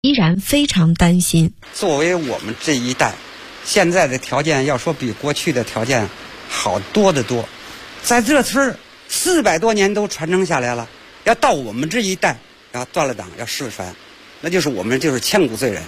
依然非常担心。 作为我们这一代，现在的条件要说比过去的条件好多得多，在这村400多年都传承下来了，要到我们这一代要断了档要世传，那就是我们就是千古罪人。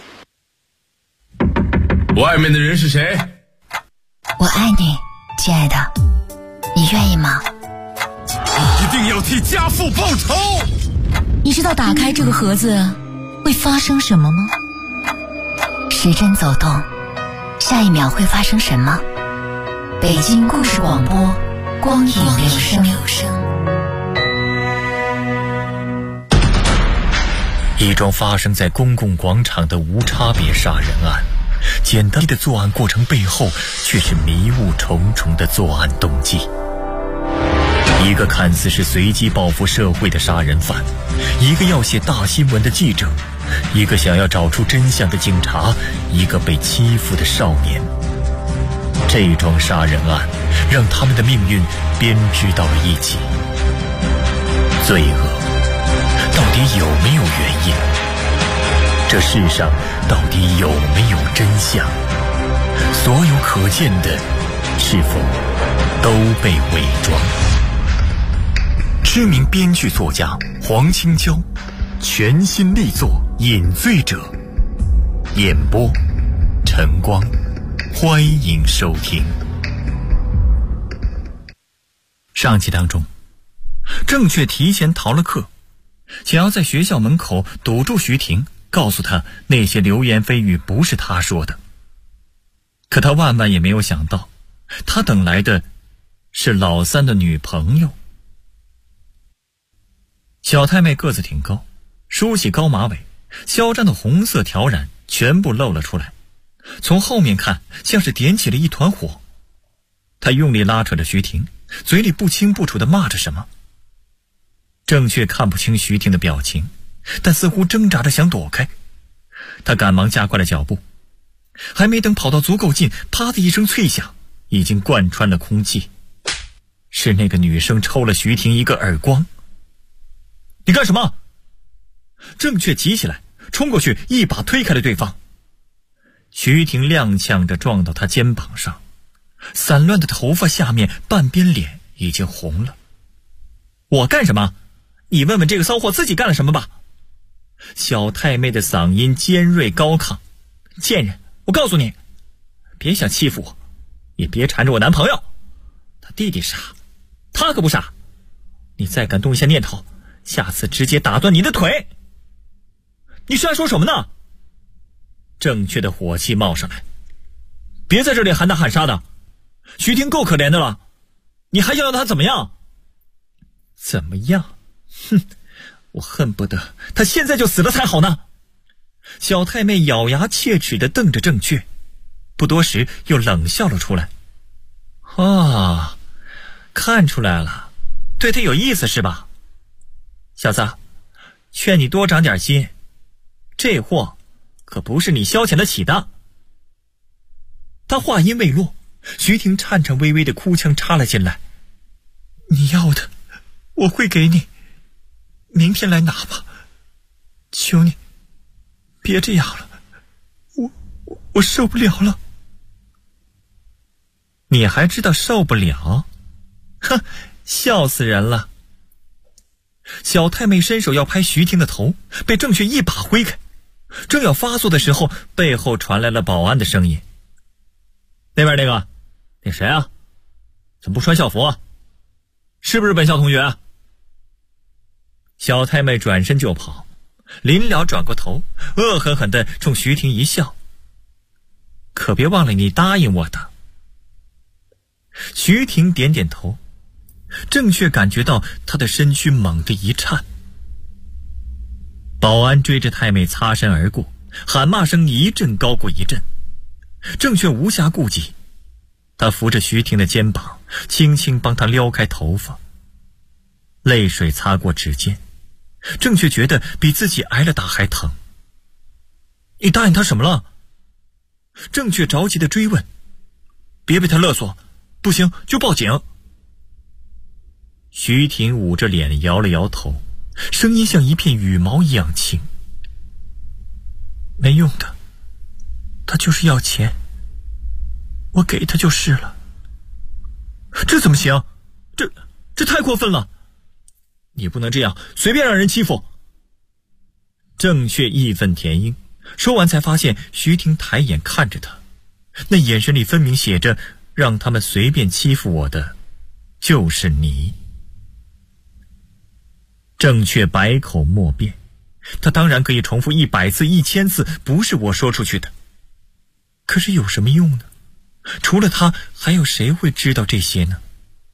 外面的人是谁？ 我爱你，亲爱的，你愿意吗？ 你一定要替家父报仇！ 你知道打开这个盒子会发生什么吗？时针走动，下一秒会发生什么？北京故事广播，光影留声。 一桩发生在公共广场的无差别杀人案，简单的作案过程背后却是迷雾重重的作案动机。一个看似是随机报复社会的杀人犯，一个要写大新闻的记者，一个想要找出真相的警察，一个被欺负的少年。这桩杀人案让他们的命运编织到了一起。罪恶到底有没有原因？这世上到底有没有真相？所有可见的是否都被伪装？知名编剧作家黄清娇全新力作《饮醉者》，演播晨光，欢迎收听。上集当中，郑确提前逃了课，想要在学校门口堵住徐婷，告诉他那些流言蜚语不是他说的。可他万万也没有想到，他等来的是老三的女朋友。小太妹个子挺高，梳起高马尾，嚣张的红色条染全部露了出来，从后面看像是点起了一团火。她用力拉扯着徐婷，嘴里不清不楚地骂着什么。郑确看不清徐婷的表情，但似乎挣扎着想躲开。他赶忙加快了脚步，还没等跑到足够近，啪的一声脆响，已经贯穿了空气。是那个女生抽了徐婷一个耳光。你干什么？郑确急起来，冲过去一把推开了对方。徐婷踉跄着撞到他肩膀上，散乱的头发下面半边脸已经红了。我干什么？你问问这个骚货自己干了什么吧。小太妹的嗓音尖锐高亢。贱人，我告诉你，别想欺负我，也别缠着我男朋友。他弟弟傻，他可不傻。你再敢动一下念头，下次直接打断你的腿。你是在说什么呢？郑确的火气冒上来。别在这里喊打喊杀的，徐婷够可怜的了，你还想要她怎么样？怎么样？哼，我恨不得她现在就死了才好呢。小太妹咬牙切齿地瞪着郑确，不多时又冷笑了出来。啊，看出来了，对她有意思是吧？小子，劝你多长点心，这货可不是你消遣得起的。他话音未落，徐婷颤颤巍巍的哭腔插了进来。你要的我会给你，明天来拿吧，求你别这样了，我受不了了。你还知道受不了？哼，笑死人了。小太妹伸手要拍徐婷的头，被郑确一把挥开。正要发作的时候，背后传来了保安的声音。那边那个，那谁啊？怎么不穿校服啊？是不是本校同学？小太妹转身就跑，临了转过头，恶狠狠地冲徐婷一笑。可别忘了你答应我的。徐婷点点头，郑确感觉到他的身躯猛地一颤。保安追着太妹擦身而过，喊骂声一阵高过一阵。郑确无暇顾及，他扶着徐婷的肩膀，轻轻帮她撩开头发。泪水擦过指尖，郑确觉得比自己挨了打还疼。你答应他什么了？郑确着急地追问。别被他勒索，不行就报警。徐婷捂着脸摇了摇头，声音像一片羽毛一样轻。 没用的，他就是要钱，我给他就是了。这怎么行？这太过分了！你不能这样随便让人欺负。郑却义愤填膺，说完才发现徐婷抬眼看着他，那眼神里分明写着让他们随便欺负我的就是你。郑却百口莫辩，他当然可以重复100次1000次不是我说出去的，可是有什么用呢？除了他还有谁会知道这些呢？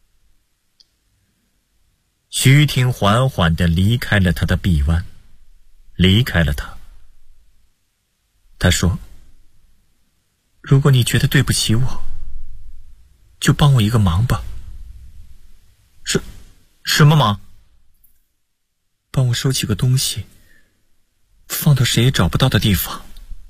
徐婷缓缓地离开了他的臂弯，离开了他。他说，如果你觉得对不起我，就帮我一个忙吧。什么忙？帮我收起个东西，放到谁也找不到的地方。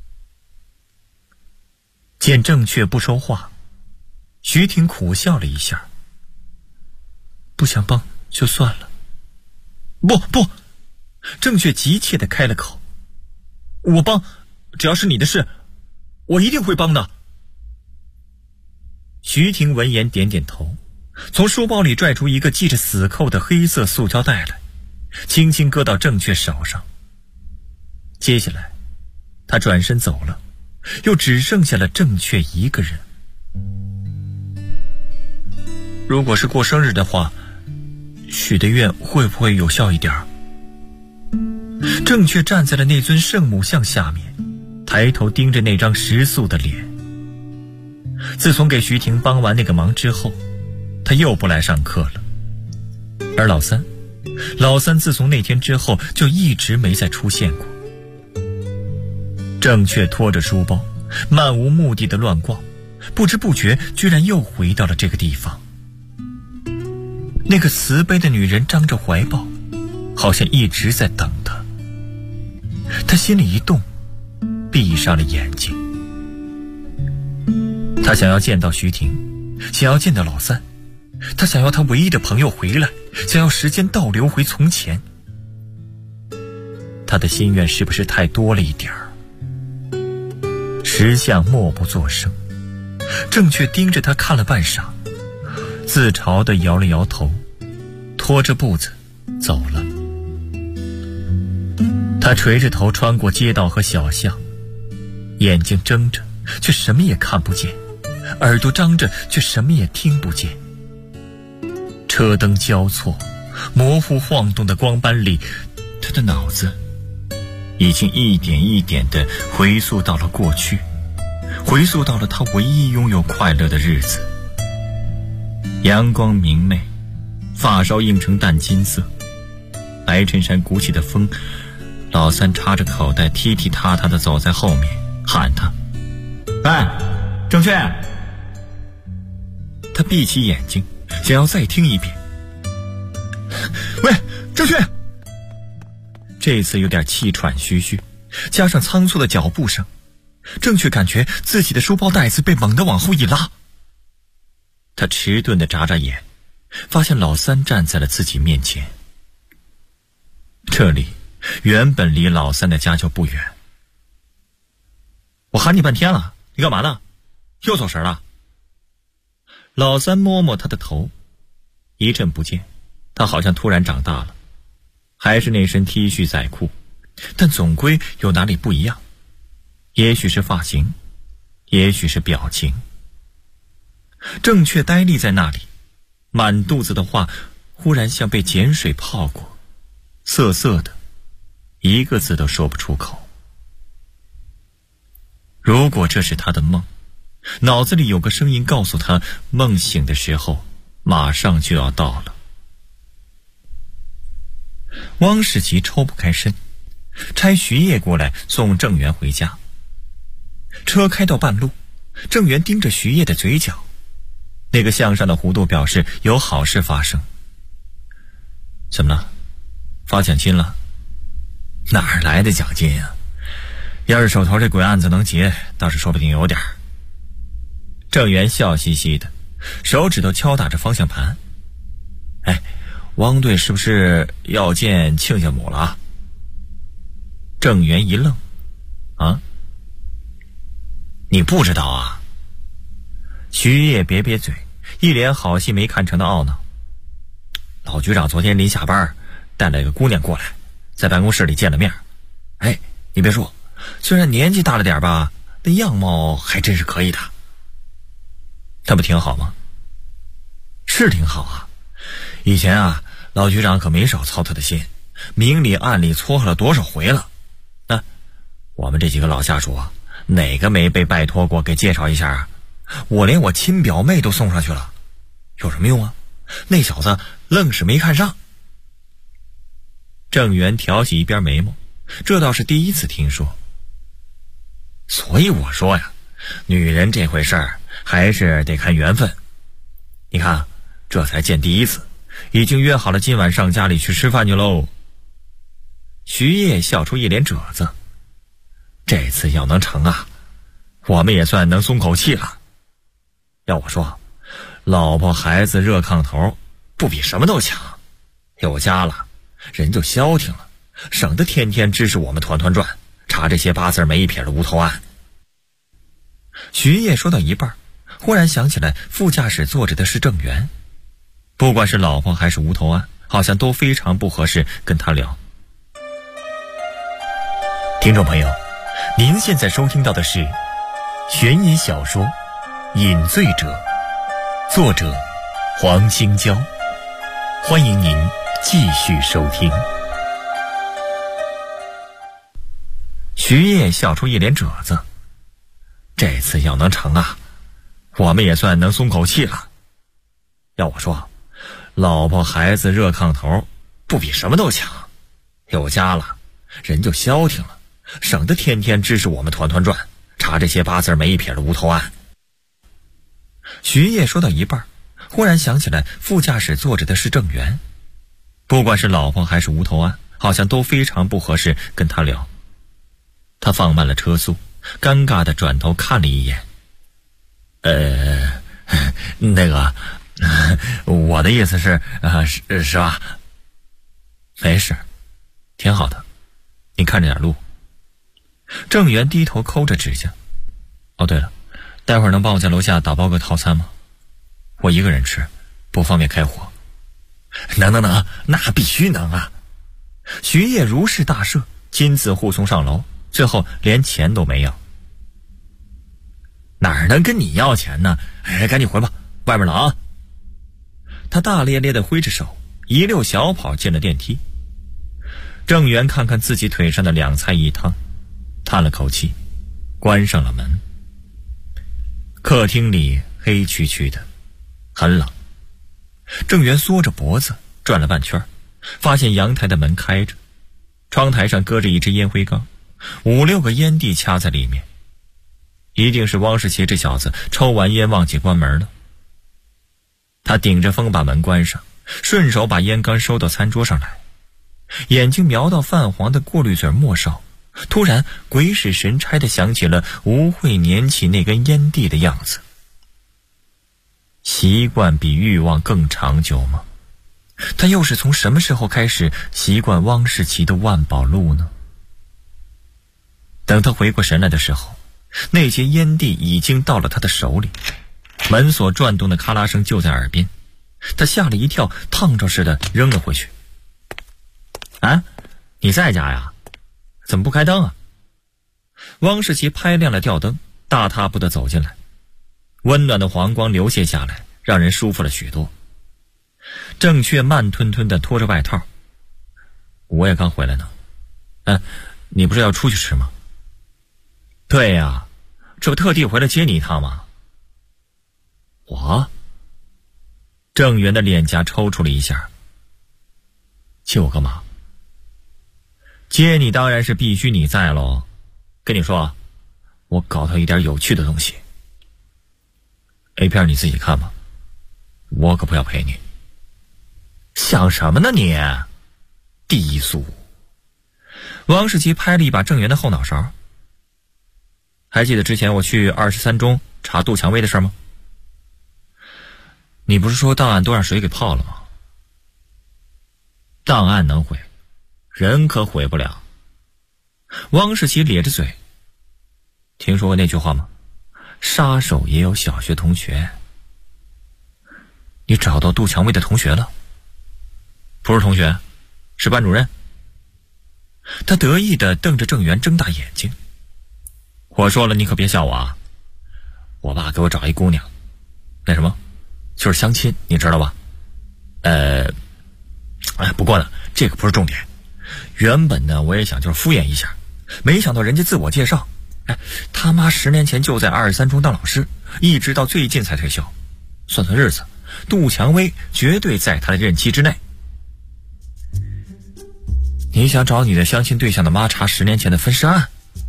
见郑却不说话，徐婷苦笑了一下。不想帮就算了。不，郑却急切地开了口，我帮，只要是你的事，我一定会帮的。徐婷闻言点点头，从书包里拽出一个系着死扣的黑色塑胶袋来，轻轻搁到郑却手上。接下来他转身走了，又只剩下了郑却一个人。如果是过生日的话，许的愿会不会有效一点？郑却站在了那尊圣母像下面，抬头盯着那张食素的脸。自从给徐婷帮完那个忙之后，他又不来上课了。而老三自从那天之后就一直没再出现过。郑却拖着书包漫无目的的乱逛，不知不觉居然又回到了这个地方。那个慈悲的女人张着怀抱，好像一直在等他。他心里一动，闭上了眼睛。他想要见到徐婷，想要见到老三，他想要他唯一的朋友回来，想要时间倒流回从前。他的心愿是不是太多了一点儿？石像默不作声，郑却盯着他看了半晌，自嘲地摇了摇头，拖着步子走了。他垂着头穿过街道和小巷，眼睛睁着却什么也看不见，耳朵张着却什么也听不见。车灯交错，模糊晃动的光斑里，他的脑子已经一点一点地回溯到了过去，回溯到了他唯一拥有快乐的日子。阳光明媚，发梢映成淡金色，白衬衫鼓起的风，老三插着口袋踢踢踏踏地走在后面，喊他：喂，郑却！他闭起眼睛，想要再听一遍。喂，郑却！这次有点气喘吁吁，加上仓促的脚步声，郑却感觉自己的书包袋子被猛地往后一拉。他迟钝地眨眨眼，发现老三站在了自己面前。这里原本离老三的家就不远。我喊你半天了，你干嘛呢？又走神了？老三摸摸他的头，一阵不见，他好像突然长大了，还是那身 T 恤仔裤，但总归有哪里不一样。也许是发型，也许是表情。郑却呆立在那里，满肚子的话忽然像被碱水泡过，涩涩的，一个字都说不出口。如果这是他的梦，脑子里有个声音告诉他，梦醒的时候马上就要到了。汪世奇抽不开身，差徐烨过来送郑源回家。车开到半路，郑源盯着徐烨的嘴角，那个向上的弧度表示有好事发生。怎么了？发奖金了？哪儿来的奖金啊？要是手头这鬼案子能结，倒是说不定有点儿。郑源笑嘻嘻的，手指头敲打着方向盘。哎，汪队是不是要见亲家母了？郑源一愣，啊， 你不知道啊？徐烨瘪瘪嘴，一脸好戏没看成的懊恼。老局长昨天临下班带了一个姑娘过来，在办公室里见了面。哎，你别说，虽然年纪大了点吧，那样貌还真是可以的。那不挺好吗？是挺好啊。以前啊，老局长可没少操他的心，明里暗里撮合了多少回了。我们这几个老下属啊，哪个没被拜托过给介绍一下啊？我连我亲表妹都送上去了，有什么用啊？那小子愣是没看上。郑源挑起一边眉毛，这倒是第一次听说。所以我说呀，女人这回事儿还是得看缘分。你看，这才见第一次，已经约好了今晚上家里去吃饭去喽。徐烨笑出一脸褶子。这次要能成啊，我们也算能松口气了。要我说，老婆孩子热炕头，不比什么都强。有家了，人就消停了，省得天天指使我们团团转，查这些八字没一撇的无头案。徐烨说到一半，忽然想起来副驾驶坐着的是郑源，不管是老婆还是无头案，好像都非常不合适跟他聊。听众朋友，您现在收听到的是悬疑小说《饮醉者》，作者黄清娇，欢迎您继续收听。徐烨笑出一脸褶子。这次要能成啊，我们也算能松口气了。要我说，老婆孩子热炕头，不比什么都强。有家了，人就消停了，省得天天指使我们团团转，查这些八字没一撇的无头案。徐烨说到一半，忽然想起来副驾驶坐着的是郑源，不管是老婆还是无头案，好像都非常不合适跟他聊。他放慢了车速，尴尬地转头看了一眼。那个，我的意思是，是吧？没事，挺好的，你看着点路。郑源低头抠着指甲。哦，对了，待会儿能帮我在楼下打包个套餐吗？我一个人吃，不方便开火。能，那必须能啊！徐烨如是大赦，亲自护送上楼，最后连钱都没要。哪能跟你要钱呢？赶紧回吧，外面冷啊！他大咧咧地挥着手，一溜小跑进了电梯。郑源看看自己腿上的2菜1汤，叹了口气，关上了门。客厅里黑黢黢的，很冷。郑源缩着脖子转了半圈，发现阳台的门开着，窗台上搁着一只烟灰缸，5、6个烟蒂掐在里面。一定是汪世奇这小子抽完烟忘记关门了。他顶着风把门关上，顺手把烟缸收到餐桌上来，眼睛瞄到泛黄的过滤嘴末梢，突然鬼使神差地想起了吴慧捻起那根烟蒂的样子。习惯比欲望更长久吗？他又是从什么时候开始习惯汪世奇的万宝路呢？等他回过神来的时候，那些烟蒂已经到了他的手里，门锁转动的咔啦声就在耳边，他吓了一跳，烫着似的扔了回去。啊，你在家呀？怎么不开灯啊？汪世奇拍亮了吊灯，大踏步地走进来，温暖的黄光流泻下来，让人舒服了许多。郑却慢吞吞地拖着外套。我也刚回来呢。你不是要出去吃吗？对呀，这不特地回来接你一趟吗？我？郑源的脸颊抽搐了一下。接我干嘛？接你当然是必须你在喽。跟你说，我搞到一点有趣的东西。A 片你自己看吧，我可不要陪你。想什么呢你？低俗！汪世奇拍了一把郑源的后脑勺。还记得之前我去23中查杜蔷薇的事吗？你不是说档案都让水给泡了吗？档案能毁，人可毁不了。汪世奇咧着嘴，听说过那句话吗？ 杀手也有小学同学。你找到杜蔷薇的同学了？不是同学，是班主任。他得意地瞪着郑源，睁大眼睛。我说了，你可别笑我啊！我爸给我找一姑娘，那什么，就是相亲，你知道吧？不过呢，这个不是重点。原本呢，我也想就是敷衍一下，没想到人家自我介绍，他妈10年前就在23中当老师，一直到最近才退休。算算日子，杜蔷薇绝对在他的任期之内。你想找你的相亲对象的妈查10年前的分尸案？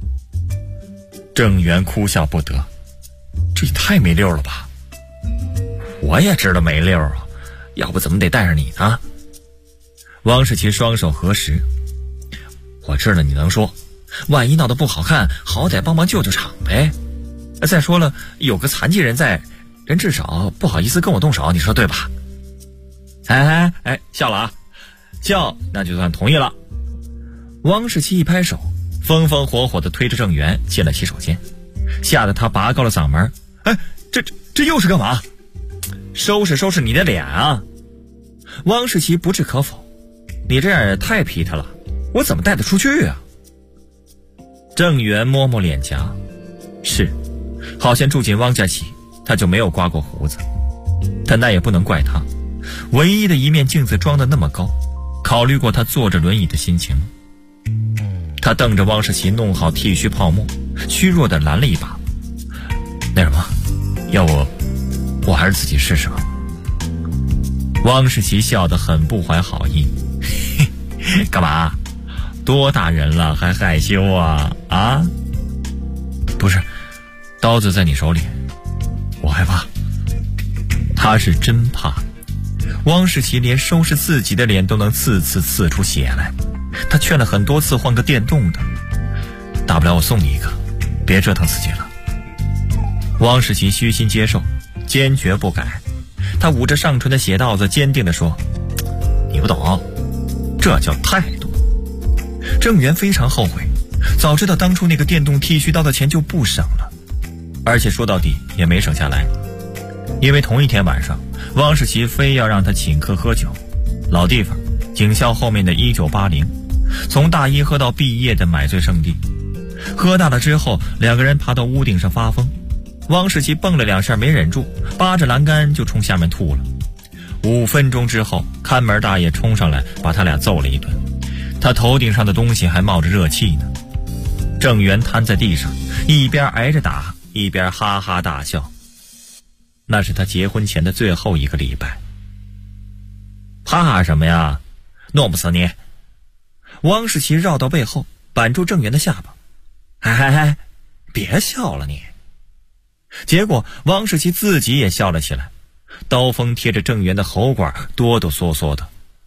郑源哭笑不得，这也太没溜了吧！我也知道没溜啊，要不怎么得带上你呢？汪世奇双手合十，我知道你能说，万一闹得不好看，好歹帮忙救救场呗。再说了，有个残疾人在，人至少不好意思跟我动手，你说对吧？笑了啊，笑那就算同意了。汪世奇一拍手，风风火火地推着郑源进了洗手间，吓得他拔高了嗓门：这又是干嘛？收拾你的脸啊！汪世奇不置可否，你这样也太皮他了，我怎么带得出去啊？郑源摸摸脸颊，是，好像住进汪家起，他就没有刮过胡子，但那也不能怪他，唯一的一面镜子装得那么高，考虑过他坐着轮椅的心情。他瞪着汪世奇弄好剃须泡沫，虚弱地拦了一把。那什么，要不我还是自己试试吧。汪世奇笑得很不怀好意，干嘛？多大人了还害羞啊？啊？不是，刀子在你手里，我害怕。他是真怕。汪世奇连收拾自己的脸都能刺出血来，他劝了很多次换个电动的，大不了我送你一个，别折腾自己了。汪世奇虚心接受，坚决不改。他捂着上唇的血道子，坚定地说：你不懂，这叫态度。郑源非常后悔，早知道当初那个电动剃须刀的钱就不省了，而且说到底也没省下来。因为同一天晚上，汪世奇非要让他请客喝酒，老地方，警校后面的1980，从大一喝到毕业的买醉圣地。喝大了之后，两个人爬到屋顶上发疯，汪世奇蹦了2下没忍住，扒着栏杆就冲下面吐了。5分钟之后，看门大爷冲上来把他俩揍了一顿，他头顶上的东西还冒着热气呢。郑源瘫在地上，一边挨着打一边哈哈大笑。那是他结婚前的最后1个礼拜。怕什么呀？弄不死你！汪世奇绕到背后扳住郑源的下巴，别笑了你。结果汪世奇自己也笑了起来，刀锋贴着郑源的喉管，哆哆嗦嗦的。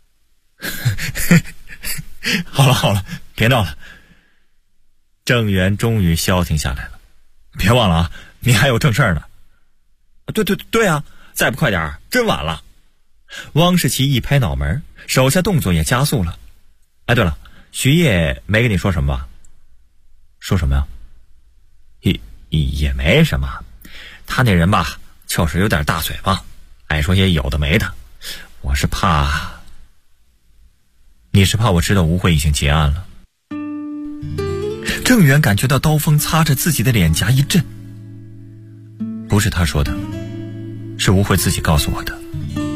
好了，别闹了。郑源终于消停下来了。别忘了啊，你还有正事儿呢。对啊，再不快点真晚了。汪世奇一拍脑门，手下动作也加速了。对了，徐烨没跟你说什么吧？说什么呀？也没什么，他那人吧，就是有点大嘴巴，爱说些有的没的。我是怕，你是怕我知道吴慧已经结案了。郑源感觉到刀锋擦着自己的脸颊一震，不是他说的，是吴慧自己告诉我的。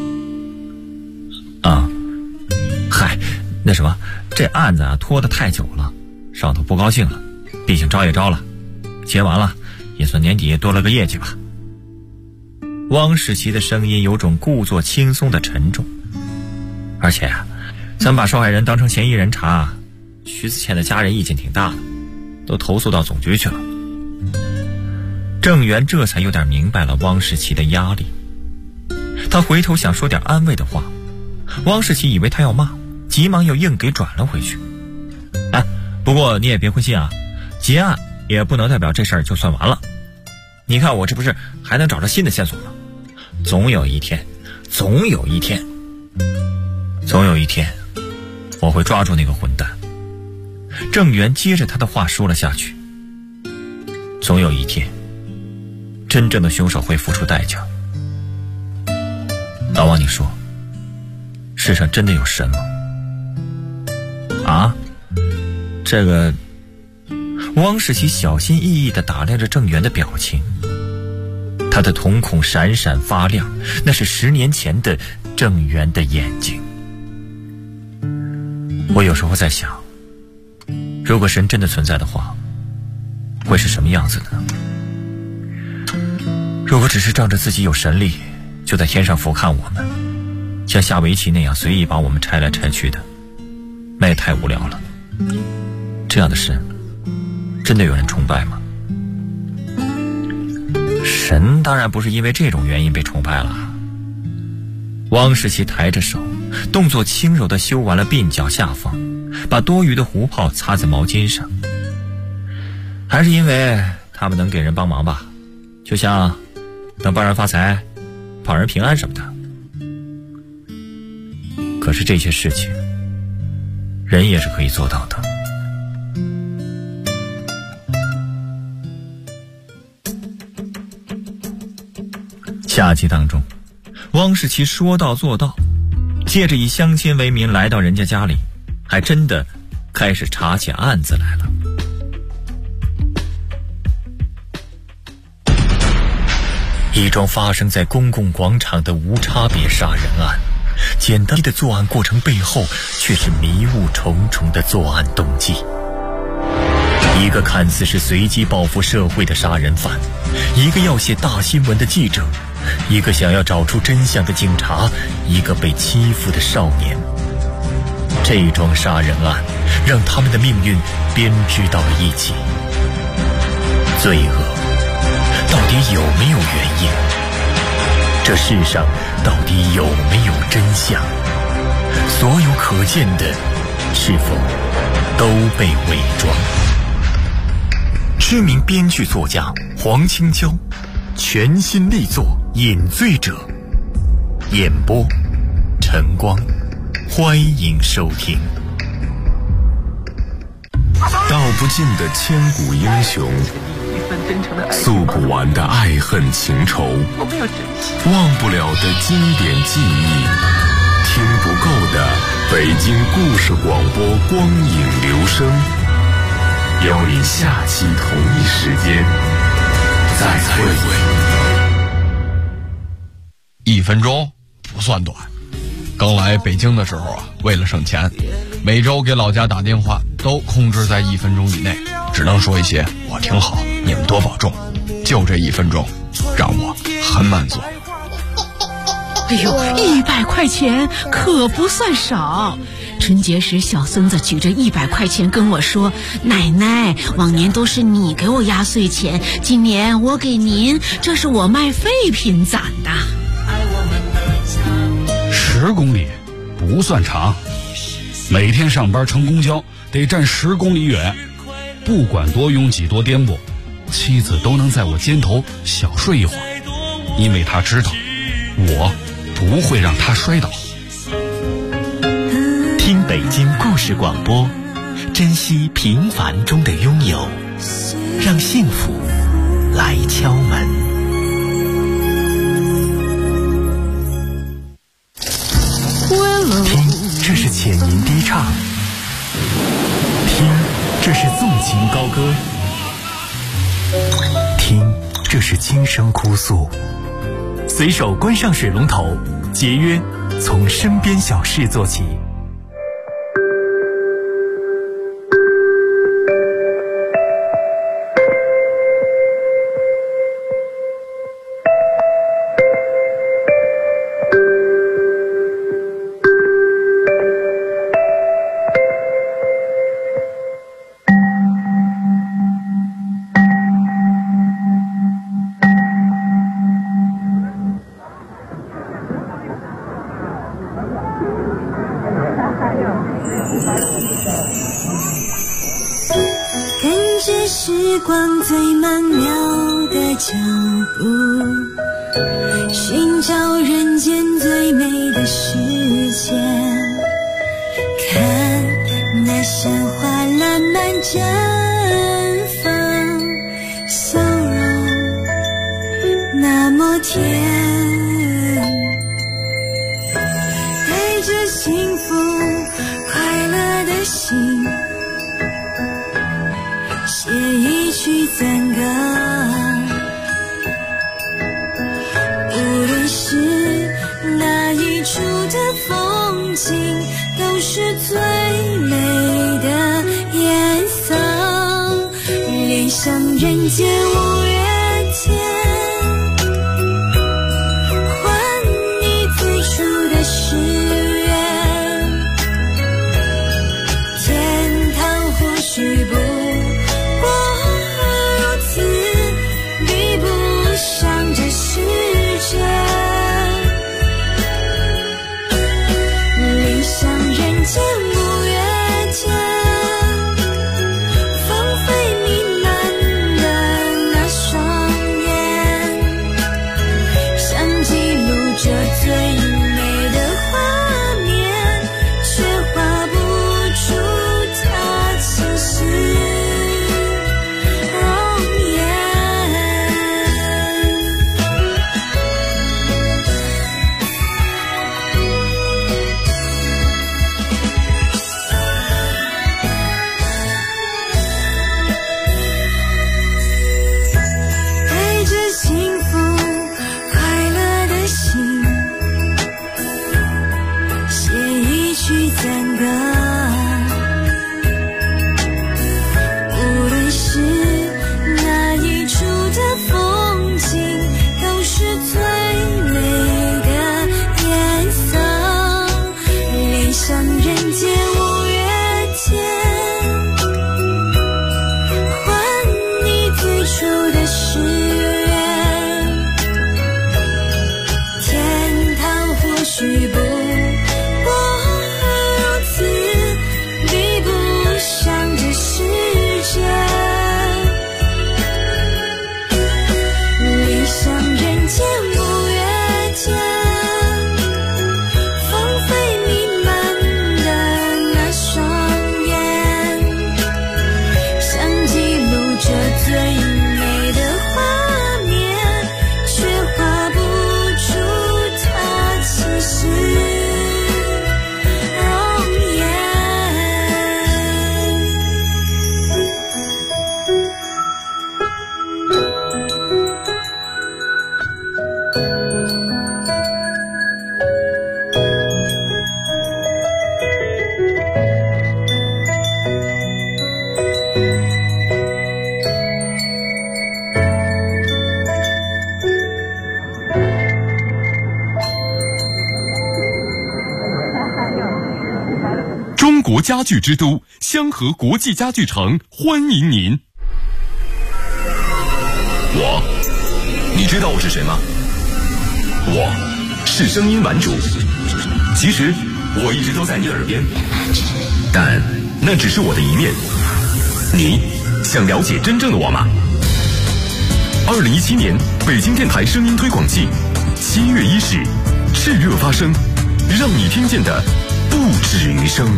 那什么，这案子啊拖得太久了，上头不高兴了，毕竟招也招了，结完了也算年底多了个业绩吧。汪世奇的声音有种故作轻松的沉重，而且咱把受害人当成嫌疑人查，徐子倩的家人意见挺大的，都投诉到总局去了。郑源这才有点明白了汪世奇的压力，他回头想说点安慰的话，汪世奇以为他要骂，急忙又硬给转了回去。不过你也别灰心啊，结案也不能代表这事儿就算完了。你看我这不是还能找着新的线索吗？总有一天我会抓住那个混蛋。郑源接着他的话说了下去，总有一天真正的凶手会付出代价。老王，你说，世上真的有神吗？啊？这个，汪世奇小心翼翼地打量着郑源的表情，他的瞳孔闪闪发亮，那是10年前的郑源的眼睛。我有时候在想，如果神真的存在的话，会是什么样子的呢？如果只是仗着自己有神力，就在天上俯瞰我们，像下围棋那样随意把我们拆来拆去的，那也太无聊了。这样的神，真的有人崇拜吗？神当然不是因为这种原因被崇拜了。汪世奇抬着手，动作轻柔地修完了鬓角下方，把多余的胡泡擦在毛巾上。还是因为他们能给人帮忙吧，就像能帮人发财、帮人平安什么的。可是这些事情，人也是可以做到的。下集当中，汪世奇说到做到，借着以相亲为名来到人家家里，还真的开始查起案子来了。一桩发生在公共广场的无差别杀人案，简单的作案过程背后却是迷雾重重的作案动机。一个看似是随机报复社会的杀人犯，一个要写大新闻的记者，一个想要找出真相的警察，一个被欺负的少年。这桩杀人案让他们的命运编织到了一起。罪恶到底有没有原因？这世上到底有没有真相？所有可见的是否都被伪装？知名编剧作家黄清娇全新力作《饮醉者》，演播晨光，欢迎收听。 道不尽的千古英雄，诉不完的爱恨情仇，忘不了的经典记忆，听不够的北京故事广播光影留声。邀你下期同一时间再会。 1分钟不算短。刚来北京的时候啊，为了省钱，每周给老家打电话都控制在1分钟以内，只能说一些我挺好，你们多保重。就这1分钟，让我很满足。 哎呦，100块钱可不算少。春节时，小孙子举着100块钱跟我说：“奶奶，往年都是你给我压岁钱，今年我给您，这是我卖废品攒的。 ”10公里不算长，每天上班乘公交得站10公里远，不管多拥挤多颠簸，妻子都能在我肩头小睡一会儿，因为她知道我不会让她摔倒。 听北京故事广播，珍惜平凡中的拥有，让幸福来敲门。听，这是浅吟低唱；听，这是纵情高歌；听，这是轻声哭诉。随手关上水龙头，节约，从身边小事做起。 跟着时光最曼妙的脚步，寻找人间最美的世界，看那鲜花烂漫绽放笑容， 天，带着幸福快乐的心，写一曲赞歌。无论是哪一处的风景，都是最美的颜色。恋上人间五月天，还你最初的誓言。天堂或许不过如此，比不上这世界。恋上人间五月天，芳菲弥漫的那双眼，想记录这最美的画面，却画不出它真实容颜。带着幸福快乐的心，写一曲赞歌。无论是哪一处的风景，都是最美的颜色。恋上人间五月天，还你最初的誓言。天堂或许不过如此，比不上这世界。恋上人间五月天，芳菲弥漫的那双眼，想记录这最美的画面，却画不出它其实容颜。 中国家具之都香河国际家具城欢迎您。你知道我是谁吗？我是声音玩主。其实我一直都在你耳边，但那只是我的一面。你想了解真正的我吗？2017年北京电台声音推广季7月1日炽热发声，让你听见的不止于声。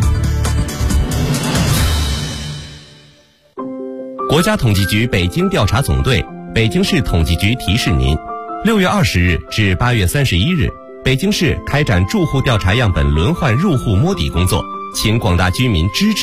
国家统计局北京调查总队、北京市统计局提示您：6月20日至8月31日，北京市开展住户调查样本轮换入户摸底工作，请广大居民支持